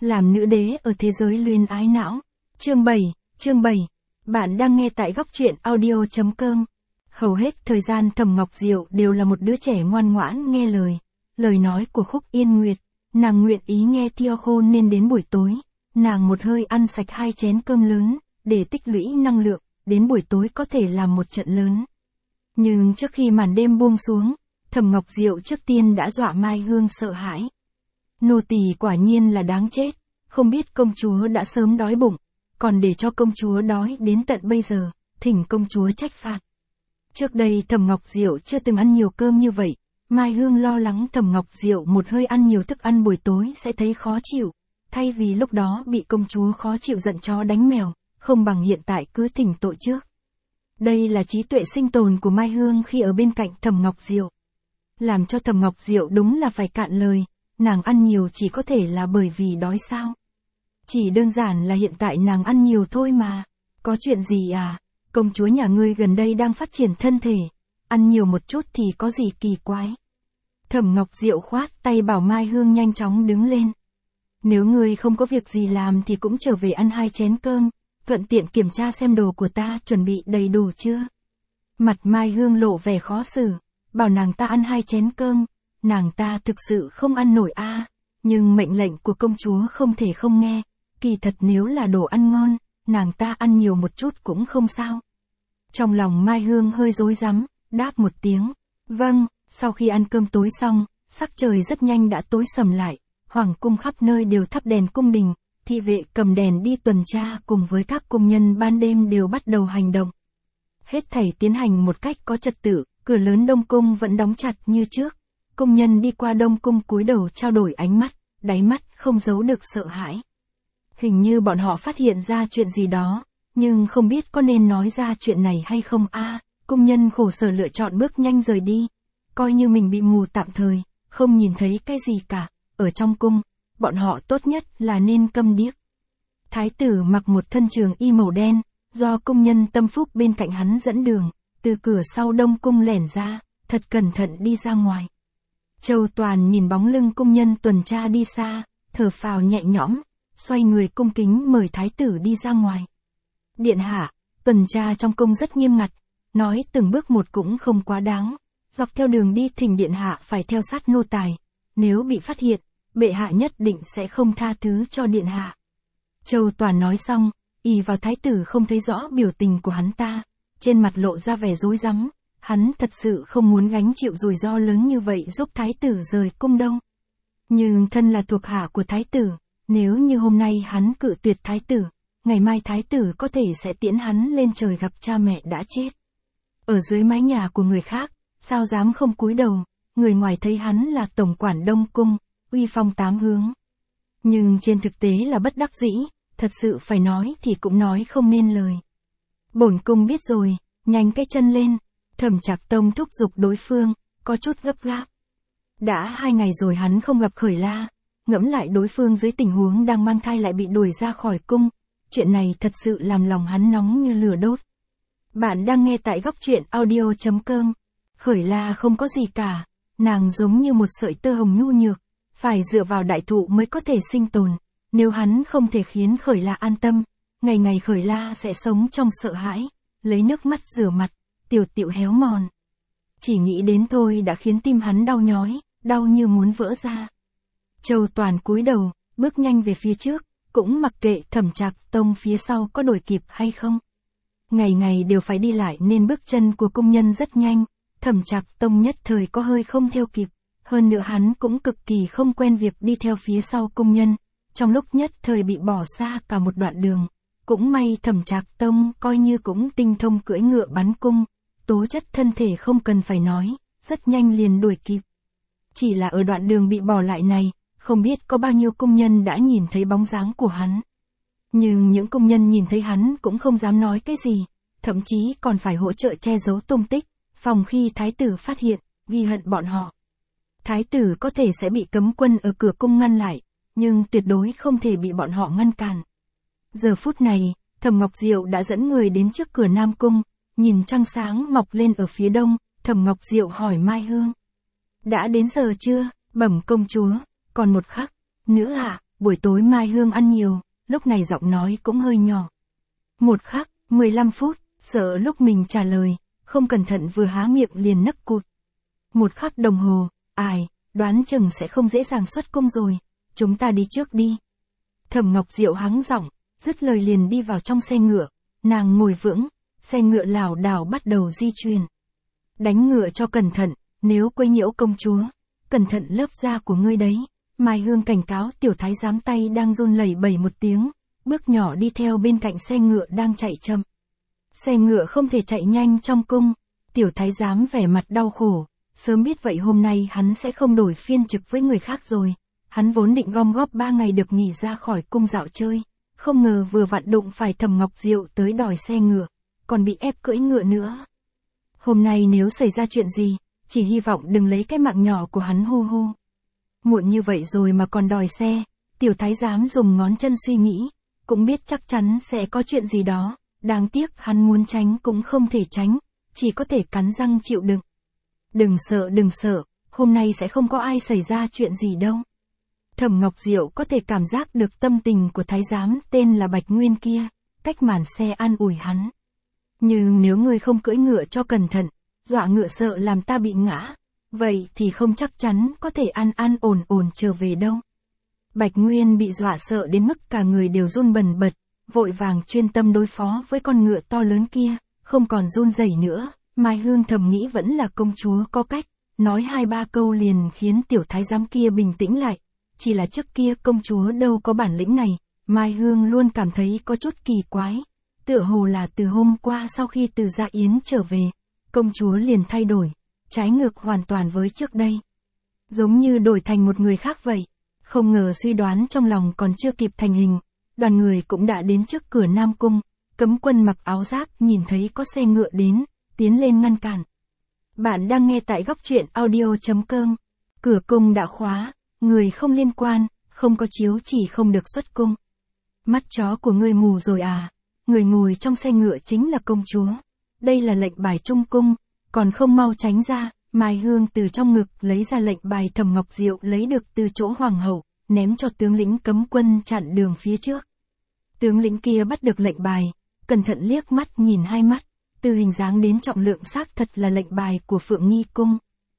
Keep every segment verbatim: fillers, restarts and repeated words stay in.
Làm nữ đế ở thế giới luyến ái não. Chương bảy, chương bảy. Bạn đang nghe tại góc truyện audio chấm com. Hầu hết thời gian Thẩm Ngọc Diệu đều là một đứa trẻ ngoan ngoãn nghe lời. Lời nói của Khúc Yên Nguyệt, nàng nguyện ý nghe theo khôn nên đến buổi tối, nàng một hơi ăn sạch hai chén cơm lớn, để tích lũy năng lượng, đến buổi tối có thể làm một trận lớn. Nhưng trước khi màn đêm buông xuống, Thẩm Ngọc Diệu trước tiên đã dọa Mai Hương sợ hãi. Nô tỳ quả nhiên là đáng chết, không biết công chúa đã sớm đói bụng, còn để cho công chúa đói đến tận bây giờ, thỉnh công chúa trách phạt. Trước đây Thẩm Ngọc Diệu chưa từng ăn nhiều cơm như vậy, Mai Hương lo lắng Thẩm Ngọc Diệu một hơi ăn nhiều thức ăn buổi tối sẽ thấy khó chịu, thay vì lúc đó bị công chúa khó chịu giận chó đánh mèo, không bằng hiện tại cứ thỉnh tội trước. Đây là trí tuệ sinh tồn của Mai Hương khi ở bên cạnh Thẩm Ngọc Diệu. Làm cho Thẩm Ngọc Diệu đúng là phải cạn lời, nàng ăn nhiều chỉ có thể là bởi vì đói sao. Chỉ đơn giản là hiện tại nàng ăn nhiều thôi mà. Có chuyện gì à? Công chúa nhà ngươi gần đây đang phát triển thân thể, ăn nhiều một chút thì có gì kỳ quái. Thẩm Ngọc Diệu khoát tay bảo Mai Hương nhanh chóng đứng lên. Nếu ngươi không có việc gì làm thì cũng trở về ăn hai chén cơm, thuận tiện kiểm tra xem đồ của ta chuẩn bị đầy đủ chưa. Mặt Mai Hương lộ vẻ khó xử, bảo nàng ta ăn hai chén cơm, nàng ta thực sự không ăn nổi a, à, nhưng mệnh lệnh của công chúa không thể không nghe, kỳ thật nếu là đồ ăn ngon, nàng ta ăn nhiều một chút cũng không sao. Trong lòng Mai Hương hơi rối rắm, đáp một tiếng, vâng. Sau khi ăn cơm tối xong, sắc trời rất nhanh đã tối sầm lại, hoàng cung khắp nơi đều thắp đèn cung đình, thị vệ cầm đèn đi tuần tra cùng với các cung nhân ban đêm đều bắt đầu hành động. Hết thảy tiến hành một cách có trật tự, cửa lớn Đông Cung vẫn đóng chặt như trước, cung nhân đi qua Đông Cung cúi đầu trao đổi ánh mắt, đáy mắt không giấu được sợ hãi. Hình như bọn họ phát hiện ra chuyện gì đó, nhưng không biết có nên nói ra chuyện này hay không a. À, cung nhân khổ sở lựa chọn bước nhanh rời đi. Coi như mình bị mù tạm thời, không nhìn thấy cái gì cả, ở trong cung, bọn họ tốt nhất là nên câm điếc. Thái tử mặc một thân trường y màu đen, do công nhân tâm phúc bên cạnh hắn dẫn đường, từ cửa sau Đông Cung lẻn ra, thật cẩn thận đi ra ngoài. Châu Toàn nhìn bóng lưng công nhân tuần tra đi xa, thở phào nhẹ nhõm, xoay người cung kính mời thái tử đi ra ngoài. Điện hạ, tuần tra trong cung rất nghiêm ngặt, nói từng bước một cũng không quá đáng. Dọc theo đường đi thỉnh điện hạ phải theo sát nô tài, nếu bị phát hiện, bệ hạ nhất định sẽ không tha thứ cho điện hạ. Châu Toàn nói xong, ì vào thái tử không thấy rõ biểu tình của hắn ta, trên mặt lộ ra vẻ rối rắm, hắn thật sự không muốn gánh chịu rủi ro lớn như vậy giúp thái tử rời cung đâu. Nhưng thân là thuộc hạ của thái tử, nếu như hôm nay hắn cự tuyệt thái tử, ngày mai thái tử có thể sẽ tiễn hắn lên trời gặp cha mẹ đã chết. Ở dưới mái nhà của người khác, sao dám không cúi đầu, người ngoài thấy hắn là tổng quản Đông Cung, uy phong tám hướng. Nhưng trên thực tế là bất đắc dĩ, thật sự phải nói thì cũng nói không nên lời. Bổn cung biết rồi, nhanh cái chân lên, Thẩm Trạc Tông thúc giục đối phương, có chút gấp gáp. Đã hai ngày rồi hắn không gặp Khởi La, ngẫm lại đối phương dưới tình huống đang mang thai lại bị đuổi ra khỏi cung, chuyện này thật sự làm lòng hắn nóng như lửa đốt. Bạn đang nghe tại góc truyện audio chấm com. Khởi La không có gì cả, nàng giống như một sợi tơ hồng nhu nhược, phải dựa vào đại thụ mới có thể sinh tồn, nếu hắn không thể khiến Khởi La an tâm, ngày ngày Khởi La sẽ sống trong sợ hãi, lấy nước mắt rửa mặt, tiểu tiểu héo mòn. Chỉ nghĩ đến thôi đã khiến tim hắn đau nhói, đau như muốn vỡ ra. Châu Toàn cúi đầu, bước nhanh về phía trước, cũng mặc kệ Thẩm Trạc Tông phía sau có đuổi kịp hay không. Ngày ngày đều phải đi lại nên bước chân của công nhân rất nhanh. Thẩm Trạc Tông nhất thời có hơi không theo kịp, hơn nữa hắn cũng cực kỳ không quen việc đi theo phía sau công nhân, trong lúc nhất thời bị bỏ xa cả một đoạn đường. Cũng may Thẩm Trạc Tông coi như cũng tinh thông cưỡi ngựa bắn cung, tố chất thân thể không cần phải nói, rất nhanh liền đuổi kịp. Chỉ là ở đoạn đường bị bỏ lại này, không biết có bao nhiêu công nhân đã nhìn thấy bóng dáng của hắn. Nhưng những công nhân nhìn thấy hắn cũng không dám nói cái gì, thậm chí còn phải hỗ trợ che giấu tung tích, phòng khi thái tử phát hiện, ghi hận bọn họ. Thái tử có thể sẽ bị cấm quân ở cửa cung ngăn lại, nhưng tuyệt đối không thể bị bọn họ ngăn cản. Giờ phút này, Thẩm Ngọc Diệu đã dẫn người đến trước cửa Nam Cung, nhìn trăng sáng mọc lên ở phía đông, Thẩm Ngọc Diệu hỏi Mai Hương. Đã đến giờ chưa, bẩm công chúa, còn một khắc nữa ạ, buổi tối Mai Hương ăn nhiều, lúc này giọng nói cũng hơi nhỏ. Một khắc, mười lăm phút, sợ lúc mình trả lời, không cẩn thận vừa há miệng liền nấc cụt. Một khắc đồng hồ, ai, đoán chừng sẽ không dễ dàng xuất cung rồi, chúng ta đi trước đi. Thẩm Ngọc Diệu hắng giọng, dứt lời liền đi vào trong xe ngựa, nàng ngồi vững, xe ngựa lảo đảo bắt đầu di chuyển. Đánh ngựa cho cẩn thận, nếu quấy nhiễu công chúa, cẩn thận lớp da của ngươi đấy. Mai Hương cảnh cáo tiểu thái giám tay đang run lẩy bẩy một tiếng, bước nhỏ đi theo bên cạnh xe ngựa đang chạy chậm. Xe ngựa không thể chạy nhanh trong cung, tiểu thái giám vẻ mặt đau khổ, sớm biết vậy hôm nay hắn sẽ không đổi phiên trực với người khác rồi. Hắn vốn định gom góp ba ngày được nghỉ ra khỏi cung dạo chơi, không ngờ vừa vặn đụng phải Thẩm Ngọc Diệu tới đòi xe ngựa, còn bị ép cưỡi ngựa nữa. Hôm nay nếu xảy ra chuyện gì, chỉ hy vọng đừng lấy cái mạng nhỏ của hắn hu hu. Muộn như vậy rồi mà còn đòi xe, tiểu thái giám dùng ngón chân suy nghĩ, cũng biết chắc chắn sẽ có chuyện gì đó, đáng tiếc hắn muốn tránh cũng không thể tránh, chỉ có thể cắn răng chịu đựng. Đừng sợ đừng sợ, hôm nay sẽ không có ai xảy ra chuyện gì đâu. Thẩm Ngọc Diệu có thể cảm giác được tâm tình của thái giám tên là Bạch Nguyên kia, cách màn xe an ủi hắn. Nhưng nếu ngươi không cưỡi ngựa cho cẩn thận, dọa ngựa sợ làm ta bị ngã, vậy thì không chắc chắn có thể an an ổn ổn trở về đâu. Bạch Nguyên bị dọa sợ đến mức cả người đều run bần bật, vội vàng chuyên tâm đối phó với con ngựa to lớn kia, không còn run rẩy nữa. Mai Hương thầm nghĩ vẫn là công chúa có cách, nói hai ba câu liền khiến tiểu thái giám kia bình tĩnh lại. Chỉ là trước kia công chúa đâu có bản lĩnh này, Mai Hương luôn cảm thấy có chút kỳ quái. Tựa hồ là từ hôm qua sau khi từ Gia Yến trở về, công chúa liền thay đổi, trái ngược hoàn toàn với trước đây. Giống như đổi thành một người khác vậy. Không ngờ suy đoán trong lòng còn chưa kịp thành hình, đoàn người cũng đã đến trước cửa Nam Cung, Cấm Quân mặc áo giáp nhìn thấy có xe ngựa đến, tiến lên ngăn cản. Bạn đang nghe tại góc truyện audio chấm com. Cửa cung đã khóa, người không liên quan, không có chiếu chỉ không được xuất cung. Mắt chó của ngươi mù rồi à? Người ngồi trong xe ngựa chính là công chúa. Đây là lệnh bài trung cung, còn không mau tránh ra. Mai Hương từ trong ngực lấy ra lệnh bài Thẩm Ngọc Diệu lấy được từ chỗ hoàng hậu, ném cho tướng lĩnh Cấm Quân chặn đường phía trước. Tướng lĩnh kia bắt được lệnh bài, cẩn thận liếc mắt nhìn hai mắt, từ hình dáng đến trọng lượng xác thật là lệnh bài của Phượng Nghi Cung.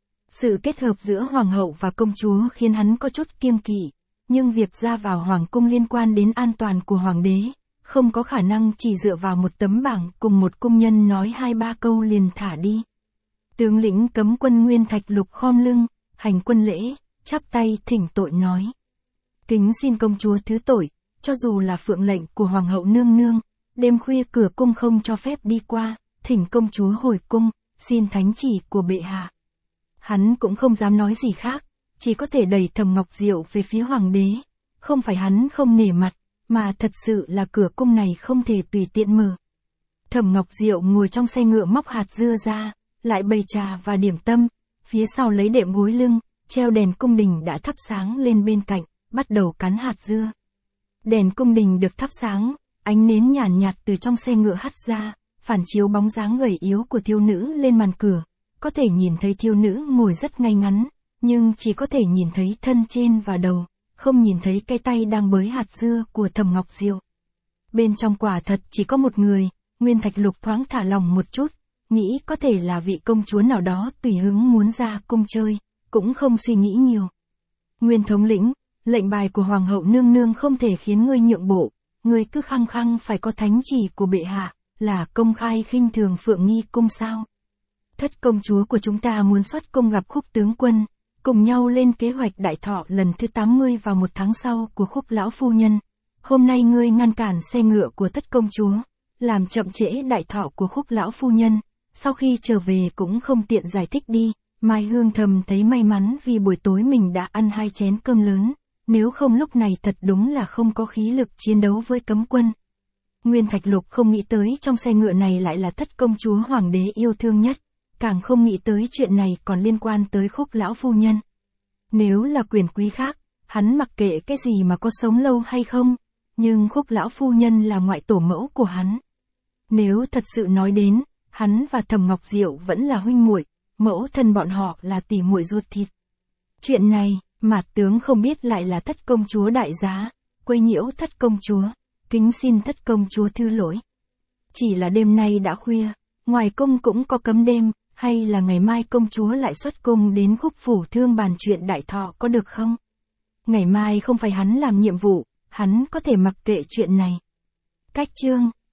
Sự kết hợp giữa hoàng hậu và công chúa khiến hắn có chút kiêng kỵ, nhưng việc ra vào hoàng cung liên quan đến an toàn của hoàng đế, không có khả năng chỉ dựa vào một tấm bảng cùng một cung nhân nói hai ba câu liền thả đi. Tướng lĩnh Cấm Quân Nguyên Thạch Lục khom lưng, hành quân lễ, chắp tay thỉnh tội nói. Kính xin công chúa thứ tội, cho dù là phượng lệnh của hoàng hậu nương nương, đêm khuya cửa cung không cho phép đi qua, thỉnh công chúa hồi cung, xin thánh chỉ của bệ hạ. Hắn cũng không dám nói gì khác, chỉ có thể đẩy Thẩm Ngọc Diệu về phía hoàng đế. Không phải hắn không nể mặt, mà thật sự là cửa cung này không thể tùy tiện mở. Thẩm Ngọc Diệu ngồi trong xe ngựa móc hạt dưa ra, lại bày trà và điểm tâm, phía sau lấy đệm gối lưng, treo đèn cung đình đã thắp sáng lên bên cạnh, bắt đầu cắn hạt dưa. Đèn cung đình được thắp sáng, ánh nến nhàn nhạt từ trong xe ngựa hắt ra, phản chiếu bóng dáng gầy yếu của thiếu nữ lên màn cửa. Có thể nhìn thấy thiếu nữ ngồi rất ngay ngắn, nhưng chỉ có thể nhìn thấy thân trên và đầu, không nhìn thấy cái tay đang bới hạt dưa của Thẩm Ngọc Diệu. Bên trong quả thật chỉ có một người, Nguyên Thạch Lục thoáng thả lòng một chút, nghĩ có thể là vị công chúa nào đó tùy hứng muốn ra cung chơi, cũng không suy nghĩ nhiều. Nguyên thống lĩnh, lệnh bài của hoàng hậu nương nương không thể khiến ngươi nhượng bộ, ngươi cứ khăng khăng phải có thánh chỉ của bệ hạ, là công khai khinh thường Phượng Nghi Cung sao? Thất công chúa của chúng ta muốn xuất cung gặp Khúc tướng quân, cùng nhau lên kế hoạch đại thọ lần thứ tám mươi vào một tháng sau của Khúc lão phu nhân. Hôm nay ngươi ngăn cản xe ngựa của thất công chúa, làm chậm trễ đại thọ của Khúc lão phu nhân, sau khi trở về cũng không tiện giải thích đi. Mai Hương thầm thấy may mắn vì buổi tối mình đã ăn hai chén cơm lớn, nếu không lúc này thật đúng là không có khí lực chiến đấu với Cấm Quân. Nguyên Thạch Lục không nghĩ tới trong xe ngựa này lại là thất công chúa hoàng đế yêu thương nhất, càng không nghĩ tới chuyện này còn liên quan tới Khúc lão phu nhân. Nếu là quyền quý khác, hắn mặc kệ cái gì mà có sống lâu hay không, nhưng Khúc lão phu nhân là ngoại tổ mẫu của hắn. Nếu thật sự nói đến, hắn và Thẩm Ngọc Diệu vẫn là huynh muội, mẫu thân bọn họ là tỷ muội ruột thịt. Chuyện này, Mạt tướng không biết lại là Thất công chúa đại giá, quấy nhiễu Thất công chúa, kính xin Thất công chúa thứ lỗi. Chỉ là đêm nay đã khuya, ngoài cung cũng có cấm đêm, hay là ngày mai công chúa lại xuất cung đến Khúc Phủ Thương bàn chuyện đại thọ có được không? Ngày mai không phải hắn làm nhiệm vụ, hắn có thể mặc kệ chuyện này. Cách chương